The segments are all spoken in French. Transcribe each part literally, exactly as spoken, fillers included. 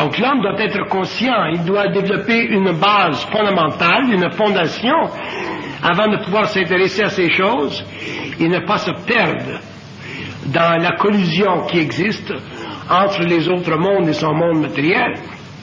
Donc l'homme doit être conscient, il doit développer une base fondamentale, une fondation, avant de pouvoir s'intéresser à ces choses et ne pas se perdre dans la collusion qui existe entre les autres mondes et son monde matériel.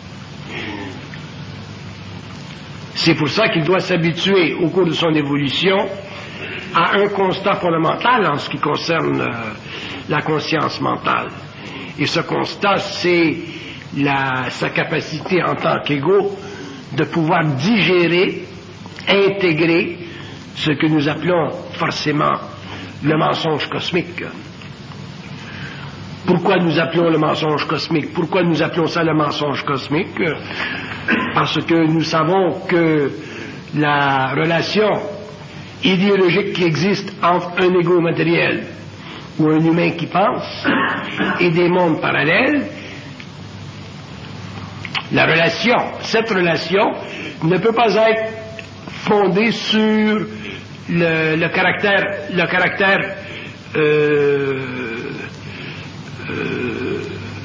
C'est pour ça qu'il doit s'habituer au cours de son évolution à un constat fondamental en ce qui concerne euh, la conscience mentale. Et ce constat, c'est la, sa capacité en tant qu'ego de pouvoir digérer, intégrer ce que nous appelons forcément le mensonge cosmique. Pourquoi nous appelons le mensonge cosmique? Pourquoi nous appelons ça le mensonge cosmique? Parce que nous savons que la relation idéologique qui existe entre un ego matériel ou un humain qui pense et des mondes parallèles, la relation, cette relation ne peut pas être fondée sur le, le caractère, le caractère euh, euh,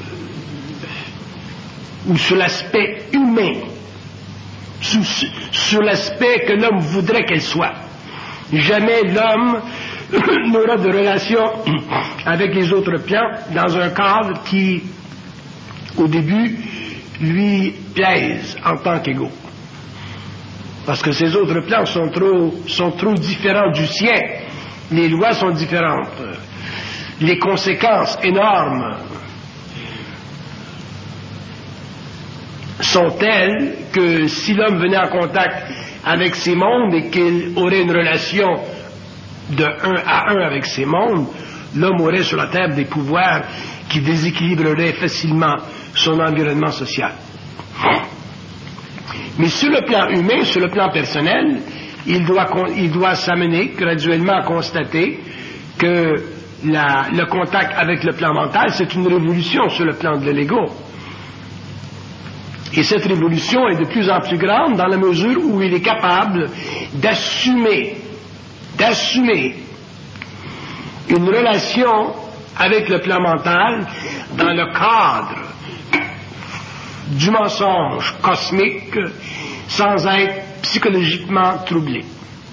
ou sur l'aspect humain, sur, sur l'aspect que l'homme voudrait qu'elle soit. Jamais l'homme n'aura de relation avec les autres plans dans un cadre qui, au début, lui plaise en tant qu'ego. Parce que ces autres plans sont trop, sont trop différents du sien. Les lois sont différentes. Les conséquences énormes sont telles que si l'homme venait en contact avec ces mondes et qu'il aurait une relation de un à un avec ces mondes, l'homme aurait sur la Terre des pouvoirs qui déséquilibreraient facilement son environnement social. Mais sur le plan humain, sur le plan personnel, il doit, il doit s'amener graduellement à constater que la, le contact avec le plan mental, c'est une révolution sur le plan de l'ego. Et cette révolution est de plus en plus grande dans la mesure où il est capable d'assumer, d'assumer une relation avec le plan mental dans le cadre du mensonge cosmique sans être psychologiquement troublé.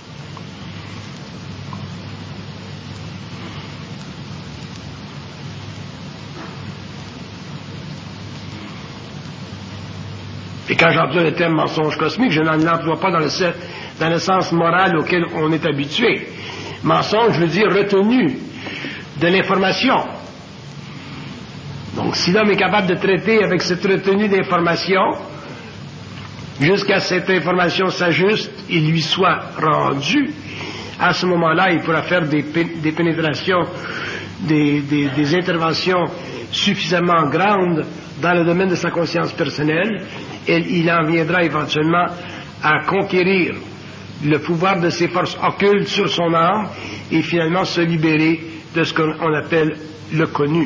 Et quand j'emploie le terme mensonge cosmique, je n'en l'emploie pas dans le, dans le sens moral auquel on est habitué. Mensonge veut dire retenu de l'information. Donc, si l'homme est capable de traiter avec cette retenue d'information, jusqu'à ce que cette information s'ajuste et lui soit rendue, à ce moment-là, il pourra faire des, des pénétrations, des, des, des interventions suffisamment grandes dans le domaine de sa conscience personnelle, et il en viendra éventuellement à conquérir le pouvoir de ses forces occultes sur son âme et finalement se libérer de ce qu'on appelle le connu.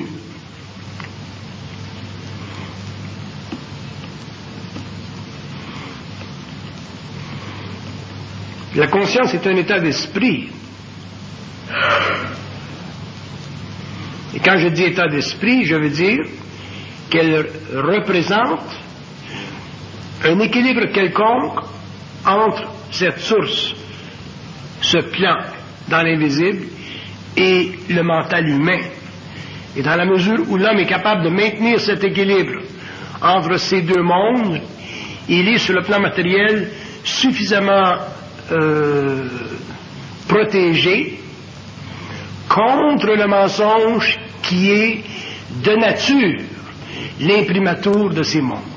La conscience est un état d'esprit. Et quand je dis état d'esprit, je veux dire qu'elle représente un équilibre quelconque entre cette source, ce plan dans l'invisible, et le mental humain. Et dans la mesure où l'homme est capable de maintenir cet équilibre entre ces deux mondes, il est sur le plan matériel suffisamment euh, protégé contre le mensonge qui est de nature l'imprimatur de ces mondes.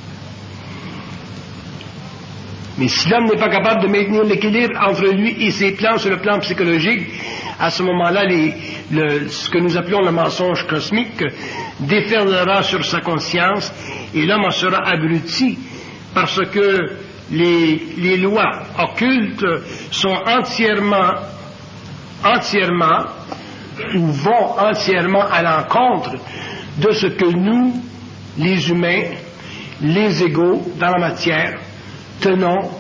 Mais si l'homme n'est pas capable de maintenir l'équilibre entre lui et ses plans sur le plan psychologique, à ce moment-là, les, le, ce que nous appelons le mensonge cosmique déferlera sur sa conscience et l'homme en sera abruti parce que les, les lois occultes sont entièrement, entièrement ou vont entièrement à l'encontre de ce que nous, les humains, les égaux dans la matière, tenons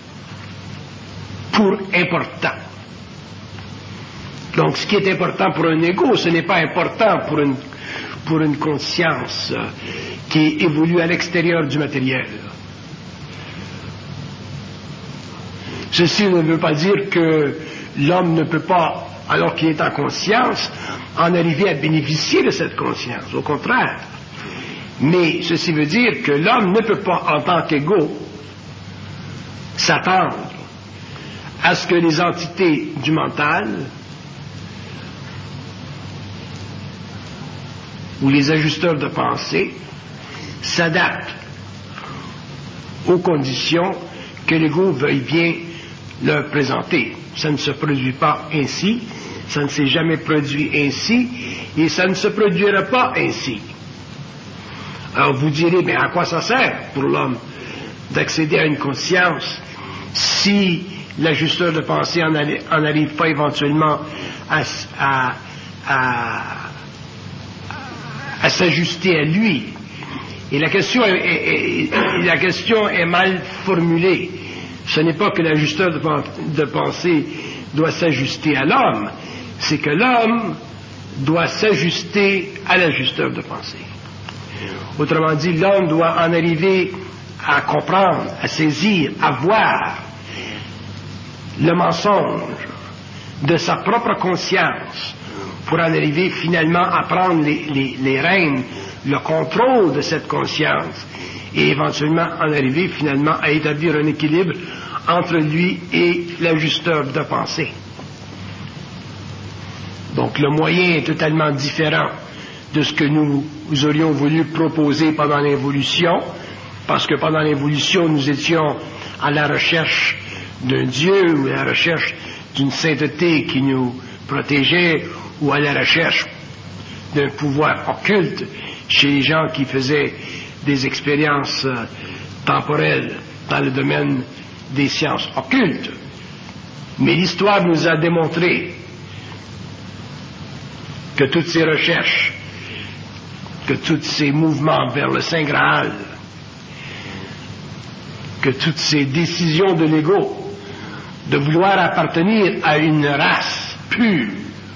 pour important. Donc, ce qui est important pour un ego, ce n'est pas important pour une, pour une conscience qui évolue à l'extérieur du matériel. Ceci ne veut pas dire que l'homme ne peut pas, alors qu'il est en conscience, en arriver à bénéficier de cette conscience. Au contraire. Mais ceci veut dire que l'homme ne peut pas, en tant qu'égaux, s'attendre à ce que les entités du mental ou les ajusteurs de pensée s'adaptent aux conditions que l'ego veuille bien leur présenter. Ça ne se produit pas ainsi, ça ne s'est jamais produit ainsi, et ça ne se produira pas ainsi. Alors vous direz, mais à quoi ça sert pour l'homme d'accéder à une conscience si l'ajusteur de pensée en arrive pas éventuellement à, à, à, à s'ajuster à lui? Et la question est, est, est, la question est mal formulée. Ce n'est pas que l'ajusteur de, de pensée doit s'ajuster à l'homme, c'est que l'homme doit s'ajuster à l'ajusteur de pensée. Autrement dit, l'homme doit en arriver à comprendre, à saisir, à voir le mensonge de sa propre conscience pour en arriver finalement à prendre les, les, les rênes, le contrôle de cette conscience et éventuellement en arriver finalement à établir un équilibre entre lui et l'ajusteur de pensée. Donc le moyen est totalement différent de ce que nous, nous aurions voulu proposer pendant l'évolution, parce que pendant l'évolution nous étions à la recherche d'un Dieu ou à la recherche d'une sainteté qui nous protégeait ou à la recherche d'un pouvoir occulte chez les gens qui faisaient des expériences euh, temporelles dans le domaine des sciences occultes. Mais l'histoire nous a démontré que toutes ces recherches, que tous ces mouvements vers le Saint Graal, que toutes ces décisions de l'ego de vouloir appartenir à une race pure,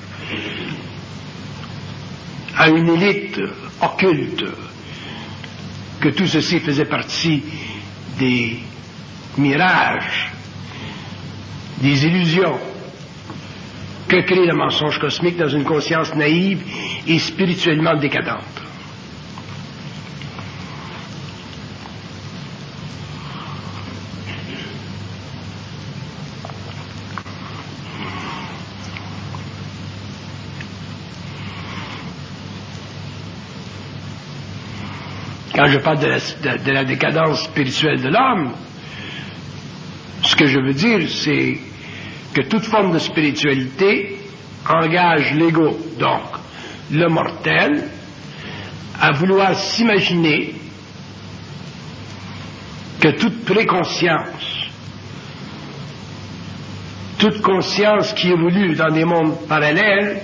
à une élite occulte, que tout ceci faisait partie des mirages, des illusions que crée le mensonge cosmique dans une conscience naïve et spirituellement décadente. Quand je parle de la, de, de la décadence spirituelle de l'homme, ce que je veux dire, c'est que toute forme de spiritualité engage l'ego, donc le mortel, à vouloir s'imaginer que toute préconscience, toute conscience qui évolue dans des mondes parallèles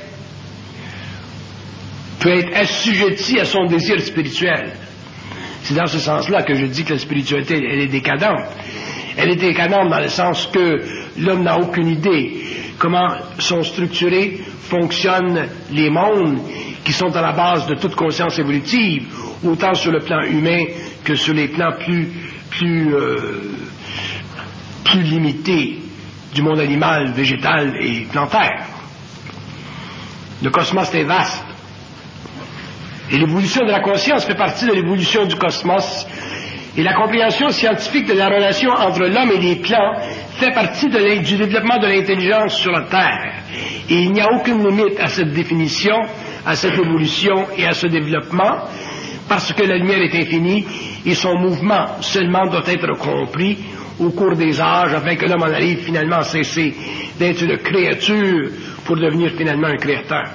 peut être assujettie à son désir spirituel. C'est dans ce sens-là que je dis que la spiritualité, elle est décadente. Elle est décadente dans le sens que l'homme n'a aucune idée comment sont structurés, fonctionnent les mondes qui sont à la base de toute conscience évolutive, autant sur le plan humain que sur les plans plus, plus, euh, plus limités du monde animal, végétal et plantaire. Le cosmos est vaste. Et l'évolution de la conscience fait partie de l'évolution du cosmos. Et la compréhension scientifique de la relation entre l'homme et les plants fait partie de du développement de l'intelligence sur la Terre. Et il n'y a aucune limite à cette définition, à cette évolution et à ce développement, parce que la lumière est infinie et son mouvement seulement doit être compris au cours des âges afin que l'homme en arrive finalement à cesser d'être une créature pour devenir finalement un créateur.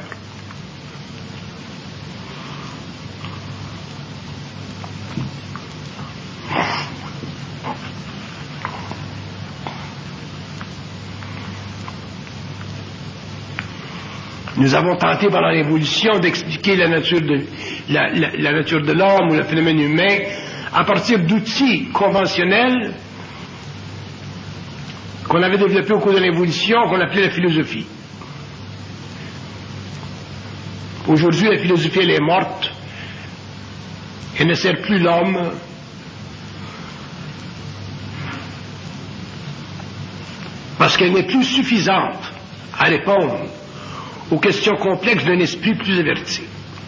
Nous avons tenté pendant l'évolution d'expliquer la nature de, la, la, la nature de l'homme ou le phénomène humain à partir d'outils conventionnels qu'on avait développés au cours de l'évolution, qu'on appelait la philosophie. Aujourd'hui, la philosophie, elle est morte Elle ne sert plus l'homme parce qu'elle n'est plus suffisante à répondre aux questions complexes d'un esprit plus averti.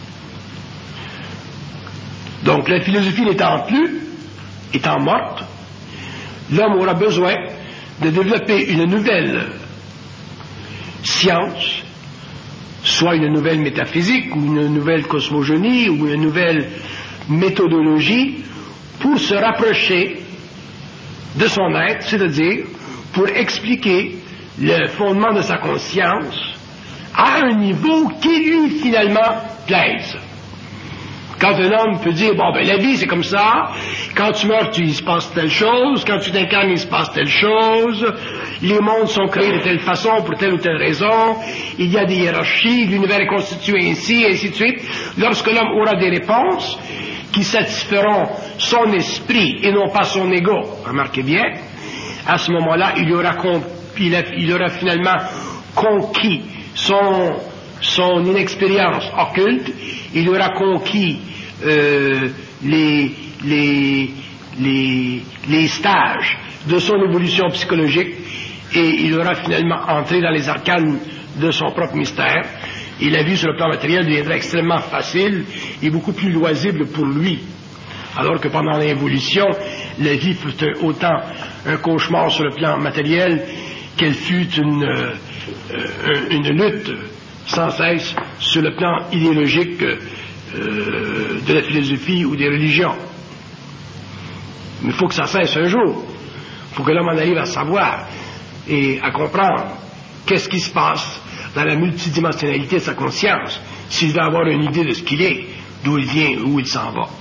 Donc la philosophie n'étant plus, étant morte, l'homme aura besoin de développer une nouvelle science, soit une nouvelle métaphysique, ou une nouvelle cosmogonie, ou une nouvelle méthodologie, pour se rapprocher de son être, c'est-à-dire pour expliquer le fondement de sa conscience à un niveau qui lui finalement plaise. Quand un homme peut dire, bon ben la vie c'est comme ça, quand tu meurs tu, il se passe telle chose, quand tu t'incarnes il se passe telle chose, les mondes sont créés de telle façon pour telle ou telle raison, il y a des hiérarchies, l'univers est constitué ainsi, et ainsi de suite. Lorsque l'homme aura des réponses qui satisferont son esprit et non pas son ego, remarquez bien, à ce moment-là il aura, il a, il aura finalement conquis son, son inexpérience occulte, il aura conquis euh, les, les, les, les stages de son évolution psychologique et il aura finalement entré dans les arcanes de son propre mystère et la vie sur le plan matériel deviendra extrêmement facile et beaucoup plus loisible pour lui. Alors que pendant l'évolution, la vie fut autant un cauchemar sur le plan matériel qu'elle fut une, euh, une lutte sans cesse sur le plan idéologique euh, de la philosophie ou des religions. Mais il faut que ça cesse un jour. Il faut que l'homme en arrive à savoir et à comprendre qu'est-ce qui se passe dans la multidimensionnalité de sa conscience, s'il veut avoir une idée de ce qu'il est, d'où il vient, où il s'en va.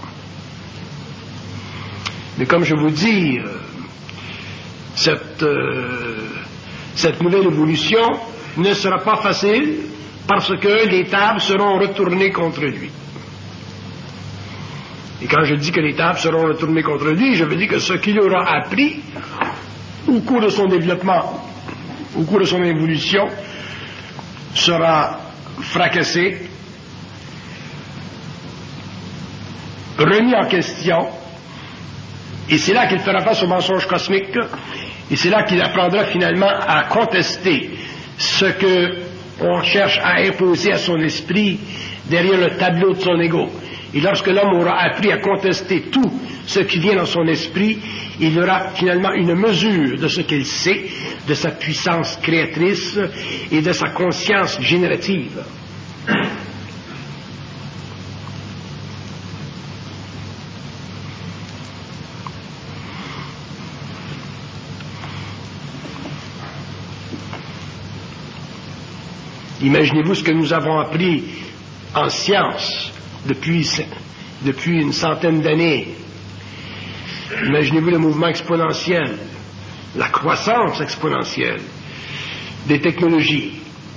Mais comme je vous dis, euh, cette, euh, cette nouvelle évolution ne sera pas facile parce que les tables seront retournées contre lui. Et quand je dis que les tables seront retournées contre lui, je veux dire que ce qu'il aura appris au cours de son développement, au cours de son évolution, sera fracassé, remis en question, et c'est là qu'il fera face au mensonge cosmique, et c'est là qu'il apprendra finalement à contester ce que on cherche à imposer à son esprit derrière le tableau de son ego. Et lorsque l'homme aura appris à contester tout ce qui vient dans son esprit, il aura finalement une mesure de ce qu'il sait, de sa puissance créatrice et de sa conscience générative. Imaginez-vous ce que nous avons appris en science depuis, depuis une centaine d'années. Imaginez-vous le mouvement exponentiel, la croissance exponentielle des technologies.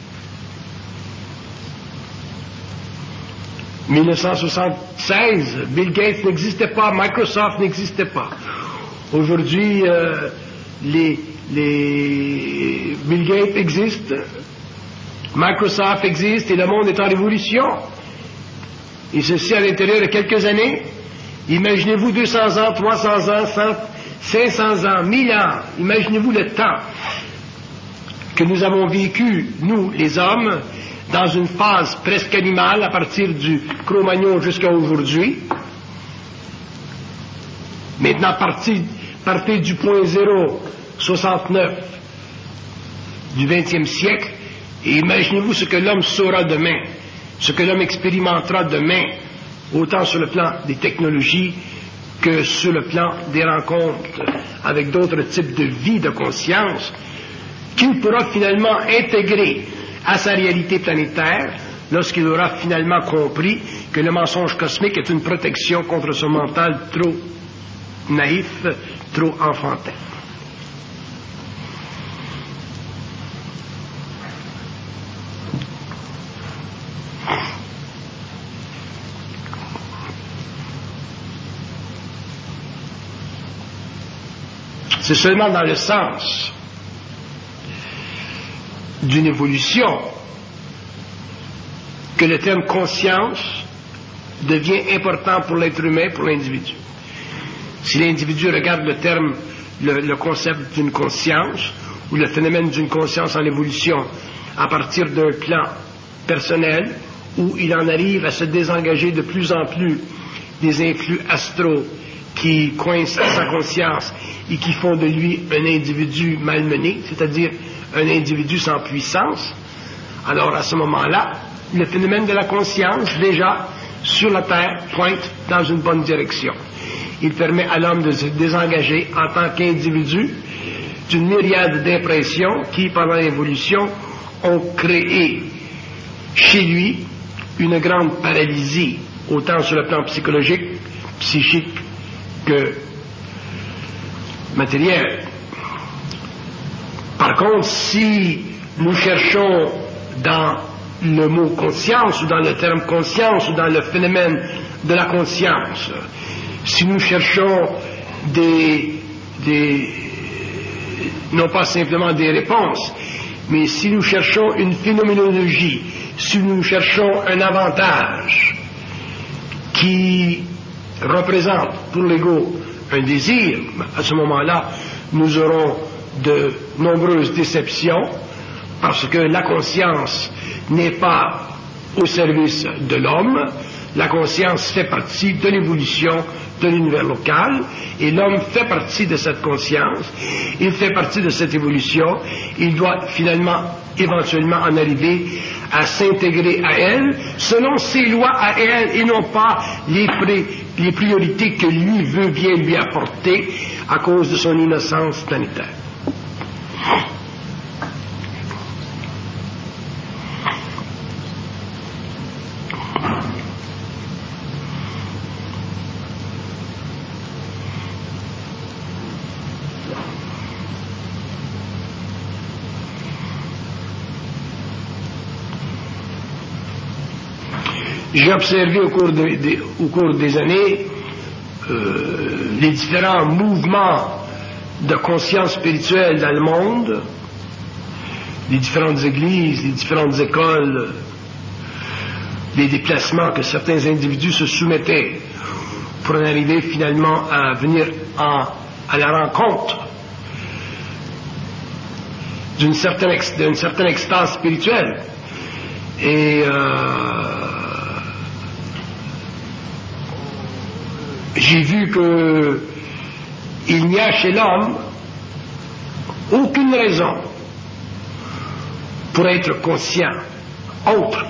dix-neuf cent soixante-seize, Bill Gates n'existait pas, Microsoft n'existait pas. Aujourd'hui, euh, les, les Bill Gates existent, Microsoft existe et le monde est en révolution. Et ceci à l'intérieur de quelques années. Imaginez-vous deux cents ans, trois cents ans, cinq cents ans, mille ans. Imaginez-vous le temps que nous avons vécu, nous, les hommes, dans une phase presque animale à partir du Cro-Magnon jusqu'à aujourd'hui. Maintenant, partez, partez du point zéro soixante-neuf du vingtième siècle et imaginez-vous ce que l'homme saura demain, ce que l'homme expérimentera demain, autant sur le plan des technologies que sur le plan des rencontres avec d'autres types de vie, de conscience, qu'il pourra finalement intégrer à sa réalité planétaire lorsqu'il aura finalement compris que le mensonge cosmique est une protection contre ce mental trop naïf, trop enfantin. C'est seulement dans le sens d'une évolution que le terme conscience devient important pour l'être humain, pour l'individu. Si l'individu regarde le terme, le, le concept d'une conscience, ou le phénomène d'une conscience en évolution, à partir d'un plan personnel, où il en arrive à se désengager de plus en plus des influx astraux qui coincent sa conscience et qui font de lui un individu malmené, c'est-à-dire un individu sans puissance, alors à ce moment-là, le phénomène de la conscience, déjà, sur la Terre, pointe dans une bonne direction. Il permet à l'homme de se désengager en tant qu'individu d'une myriade d'impressions qui, pendant l'évolution, ont créé chez lui une grande paralysie, autant sur le plan psychologique, psychique que matériel. Par contre, si nous cherchons dans le mot conscience, ou dans le terme conscience, ou dans le phénomène de la conscience, si nous cherchons des, des non pas simplement des réponses, mais si nous cherchons une phénoménologie, si nous cherchons un avantage qui représente pour l'ego un désir, à ce moment-là, nous aurons de nombreuses déceptions, parce que la conscience n'est pas au service de l'homme. La conscience fait partie de l'évolution de l'univers local, et l'homme fait partie de cette conscience, il fait partie de cette évolution, il doit finalement, éventuellement en arriver à s'intégrer à elle, selon ses lois à elle, et non pas les, pré, les priorités que lui veut bien lui apporter à cause de son innocence planétaire. J'ai observé au cours, de, de, au cours des années euh, les différents mouvements de conscience spirituelle dans le monde, les différentes églises, les différentes écoles, les déplacements que certains individus se soumettaient pour en arriver finalement à venir en, à la rencontre d'une certaine, d'une certaine extase spirituelle. Et euh, j'ai vu que il n'y a chez l'homme aucune raison pour être conscient autre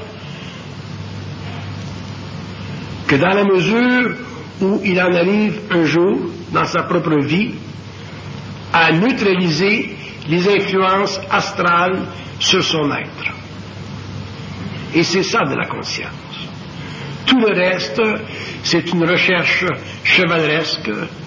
que dans la mesure où il en arrive un jour dans sa propre vie à neutraliser les influences astrales sur son être. Et c'est ça de la conscience. Tout le reste, c'est une recherche chevaleresque,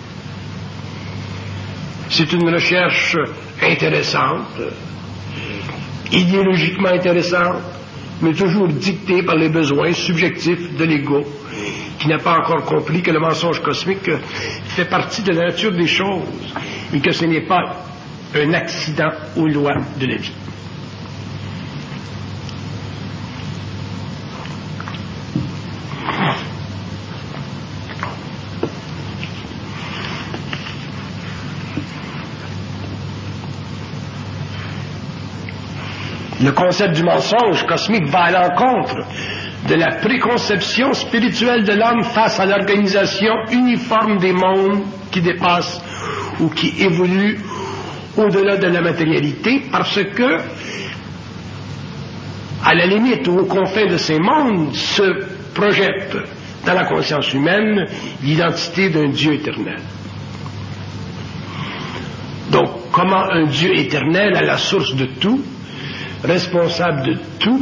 c'est une recherche intéressante, idéologiquement intéressante, mais toujours dictée par les besoins subjectifs de l'ego, qui n'a pas encore compris que le mensonge cosmique fait partie de la nature des choses et que ce n'est pas un accident aux lois de la vie. Le concept du mensonge cosmique va à l'encontre de la préconception spirituelle de l'homme face à l'organisation uniforme des mondes qui dépassent ou qui évoluent au-delà de la matérialité, parce que, à la limite ou aux confins de ces mondes, se projette dans la conscience humaine l'identité d'un Dieu éternel. Donc, comment un Dieu éternel, à la source de tout, responsable de tout,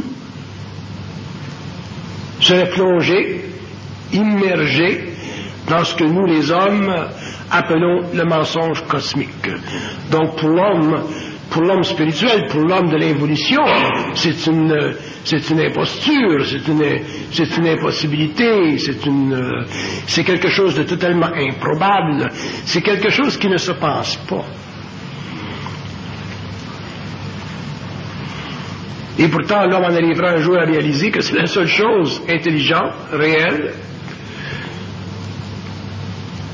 serait plongé, immergé dans ce que nous, les hommes, appelons le mensonge cosmique. Donc, pour l'homme, pour l'homme spirituel, pour l'homme de l'évolution, c'est une, c'est une imposture, c'est une, c'est une impossibilité, c'est une, c'est quelque chose de totalement improbable, c'est quelque chose qui ne se pense pas. Et pourtant, l'homme en arrivera un jour à réaliser que c'est la seule chose intelligente, réelle,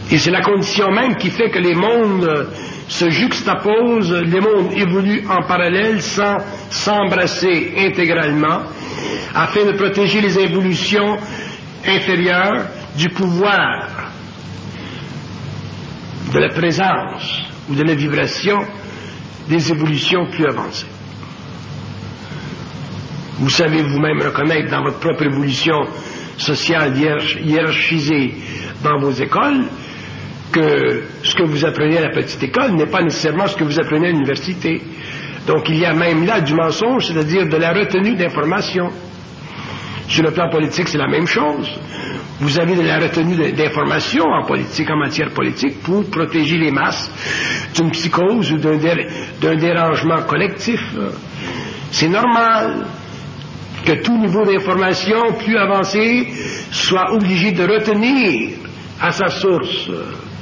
Et c'est la condition même qui fait que les mondes se juxtaposent, les mondes évoluent en parallèle sans s'embrasser intégralement, afin de protéger les évolutions inférieures du pouvoir, de la présence ou de la vibration des évolutions plus avancées. Vous savez vous-même reconnaître dans votre propre évolution sociale hiérarchisée dans vos écoles que ce que vous apprenez à la petite école n'est pas nécessairement ce que vous apprenez à l'université. Donc il y a même là du mensonge, c'est-à-dire de la retenue d'informations. Sur le plan politique, c'est la même chose. Vous avez de la retenue d'informations en politique, en matière politique, pour protéger les masses d'une psychose ou d'un, dé, d'un dérangement collectif. C'est normal que tout niveau d'information plus avancé soit obligé de retenir à sa source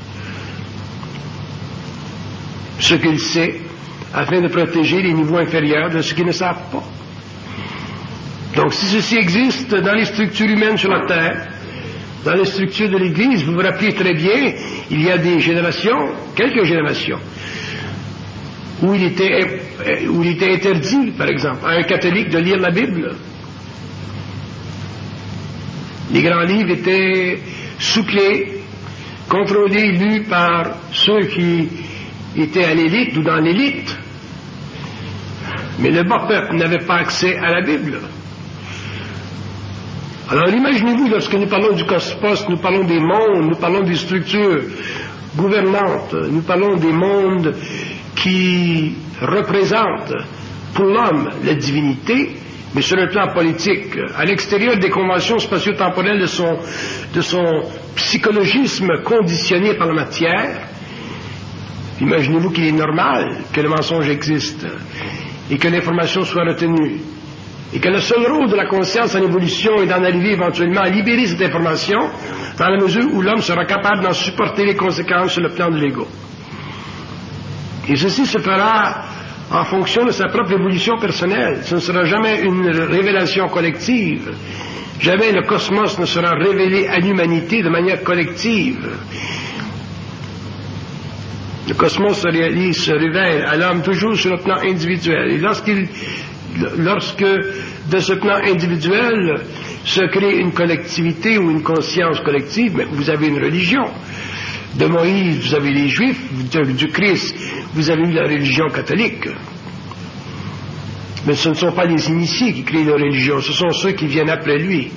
ce qu'il sait, afin de protéger les niveaux inférieurs de ce qu'ils ne savent pas. Donc, si ceci existe dans les structures humaines sur la Terre, dans les structures de l'Église, vous vous rappelez très bien, il y a des générations, quelques générations, où il était, où il était interdit, par exemple, à un catholique de lire la Bible. Les grands livres étaient souclés, contrôlés, lus par ceux qui étaient à l'élite ou dans l'élite. Mais le bas peuple n'avait pas accès à la Bible. Alors imaginez-vous, lorsque nous parlons du cosmos, nous parlons des mondes, nous parlons des structures gouvernantes, nous parlons des mondes qui représentent pour l'homme la divinité, mais sur le plan politique, à l'extérieur des conventions spatio-temporelles de son, de son psychologisme conditionné par la matière, imaginez-vous qu'il est normal que le mensonge existe et que l'information soit retenue. Et que le seul rôle de la conscience en évolution est d'en arriver éventuellement à libérer cette information dans la mesure où l'homme sera capable d'en supporter les conséquences sur le plan de l'ego. Et ceci se fera en fonction de sa propre évolution personnelle. Ce ne sera jamais une révélation collective. Jamais le cosmos ne sera révélé à l'humanité de manière collective. Le cosmos se réalise, se révèle à l'homme toujours sur le plan individuel. Et lorsqu'il Lorsque, de ce plan individuel, se crée une collectivité ou une conscience collective, mais vous avez une religion. De Moïse, vous avez les Juifs, du Christ, vous avez eu la religion catholique. Mais ce ne sont pas les initiés qui créent la religion, ce sont ceux qui viennent après lui.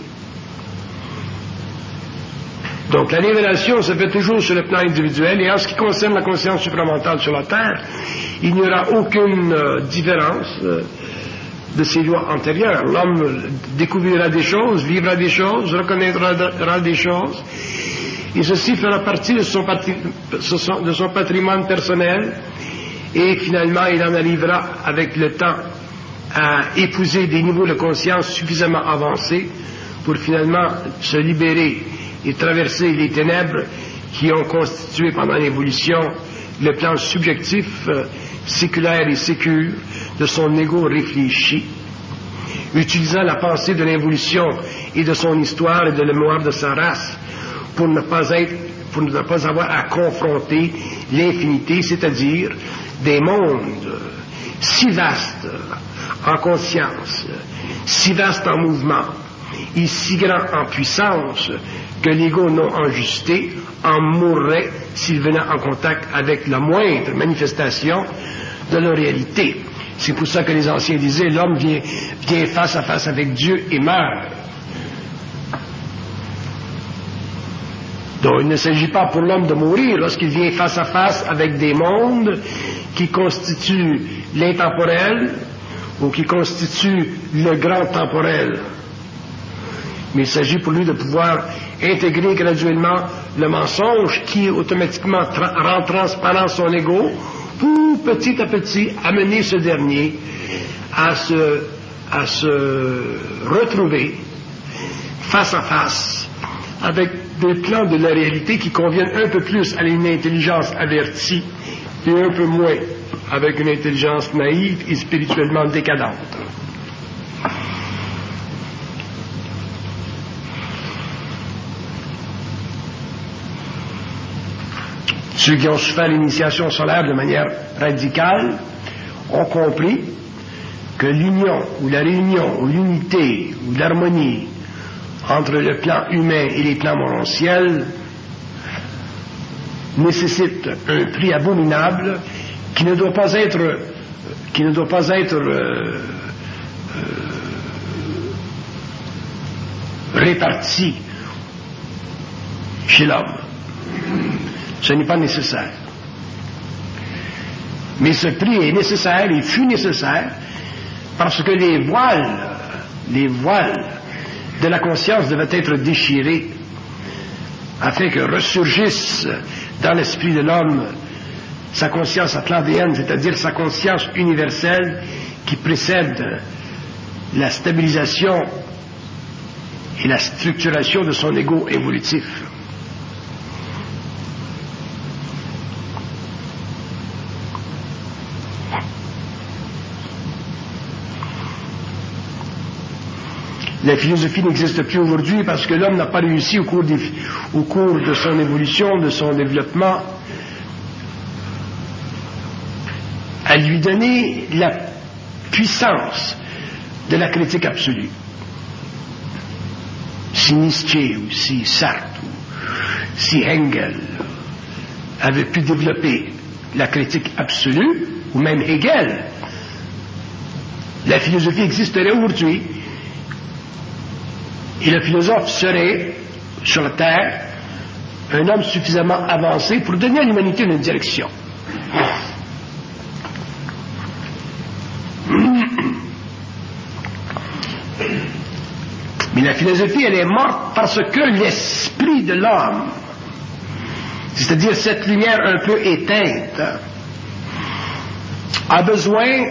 Donc la révélation se fait toujours sur le plan individuel, et en ce qui concerne la conscience supramentale sur la Terre, il n'y aura aucune euh, différence euh, de ses lois antérieures. L'homme découvrira des choses, vivra des choses, reconnaîtra des choses, et ceci fera partie de son, patri- de son patrimoine personnel, et finalement il en arrivera avec le temps à épouser des niveaux de conscience suffisamment avancés pour finalement se libérer et traverser les ténèbres qui ont constitué pendant l'évolution le plan subjectif, euh, séculaire et sécure de son ego réfléchi, utilisant la pensée de l'évolution et de son histoire et de la mémoire de sa race pour ne pas être, pour ne pas avoir à confronter l'infinité, c'est-à-dire des mondes si vastes en conscience, si vastes en mouvement et si grands en puissance que l'ego non ajusté en mourrait s'il venait en contact avec la moindre manifestation de la réalité. C'est pour ça que les anciens disaient, l'homme vient, vient face à face avec Dieu et meurt. Donc il ne s'agit pas pour l'homme de mourir lorsqu'il vient face à face avec des mondes qui constituent l'intemporel ou qui constituent le grand temporel. Mais il s'agit pour lui de pouvoir intégrer graduellement le mensonge qui automatiquement tra- rend transparent son ego pour petit à petit amener ce dernier à se, à se retrouver face à face avec des plans de la réalité qui conviennent un peu plus à une intelligence avertie et un peu moins avec une intelligence naïve et spirituellement décadente. Ceux qui ont souffert l'initiation solaire de manière radicale ont compris que l'union ou la réunion ou l'unité ou l'harmonie entre le plan humain et les plans morontiels nécessite un prix abominable qui ne doit pas être qui ne doit pas être euh, euh, réparti chez l'homme. Ce n'est pas nécessaire. Mais ce prix est nécessaire, il fut nécessaire, parce que les voiles, les voiles de la conscience devaient être déchirés afin que ressurgisse dans l'esprit de l'homme sa conscience atlantéenne, c'est-à-dire sa conscience universelle qui précède la stabilisation et la structuration de son ego évolutif. La philosophie n'existe plus aujourd'hui parce que l'homme n'a pas réussi au cours, des, au cours de son évolution, de son développement, à lui donner la puissance de la critique absolue. Si Nietzsche ou si Sartre ou si Hegel avaient pu développer la critique absolue, ou même Hegel, la philosophie existerait aujourd'hui. Et le philosophe serait, sur la Terre, un homme suffisamment avancé pour donner à l'humanité une direction. Mais la philosophie, elle est morte parce que l'esprit de l'homme, c'est-à-dire cette lumière un peu éteinte, a besoin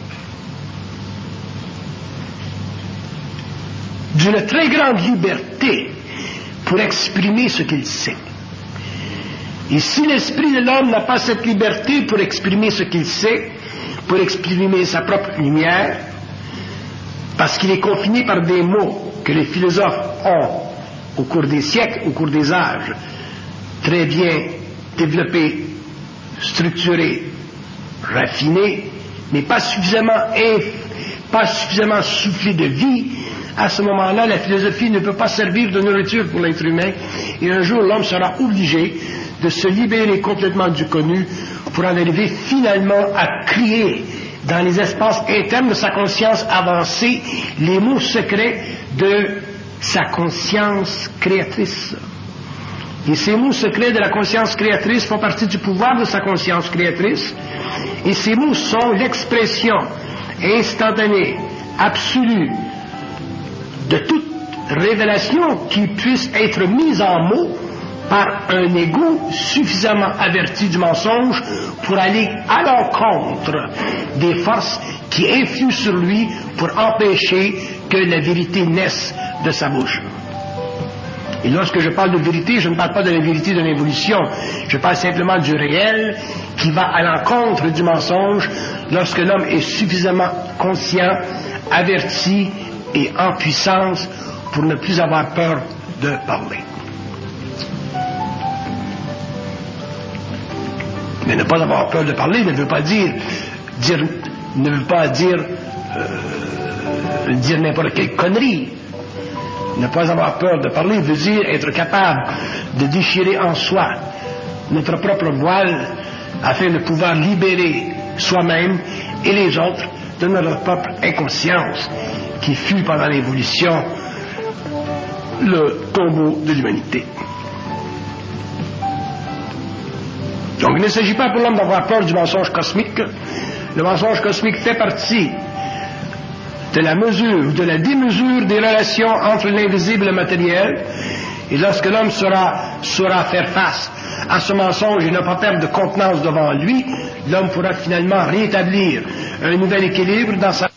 d'une très grande liberté pour exprimer ce qu'il sait. Et si l'esprit de l'homme n'a pas cette liberté pour exprimer ce qu'il sait, pour exprimer sa propre lumière, parce qu'il est confiné par des mots que les philosophes ont, au cours des siècles, au cours des âges, très bien développés, structurés, raffinés, mais pas suffisamment, pas suffisamment soufflés de vie, à ce moment-là, la philosophie ne peut pas servir de nourriture pour l'être humain, et un jour, l'homme sera obligé de se libérer complètement du connu pour en arriver finalement à crier dans les espaces internes de sa conscience avancée les mots secrets de sa conscience créatrice. Et ces mots secrets de la conscience créatrice font partie du pouvoir de sa conscience créatrice, et ces mots sont l'expression instantanée, absolue, de toute révélation qui puisse être mise en mots par un ego suffisamment averti du mensonge pour aller à l'encontre des forces qui influent sur lui pour empêcher que la vérité naisse de sa bouche. Et lorsque je parle de vérité, je ne parle pas de la vérité de l'évolution, je parle simplement du réel qui va à l'encontre du mensonge lorsque l'homme est suffisamment conscient, averti et en puissance pour ne plus avoir peur de parler. Mais ne pas avoir peur de parler ne veut pas dire, dire ne veut pas dire euh, dire n'importe quelle connerie. Ne pas avoir peur de parler veut dire être capable de déchirer en soi notre propre voile afin de pouvoir libérer soi-même et les autres de notre propre inconscience qui fut pendant l'évolution le tombeau de l'humanité. Donc il ne s'agit pas pour l'homme d'avoir peur du mensonge cosmique. Le mensonge cosmique fait partie de la mesure, de la démesure des relations entre l'invisible et le matériel. Et lorsque l'homme saura, saura faire face à ce mensonge et ne pas perdre de contenance devant lui, l'homme pourra finalement rétablir un nouvel équilibre dans sa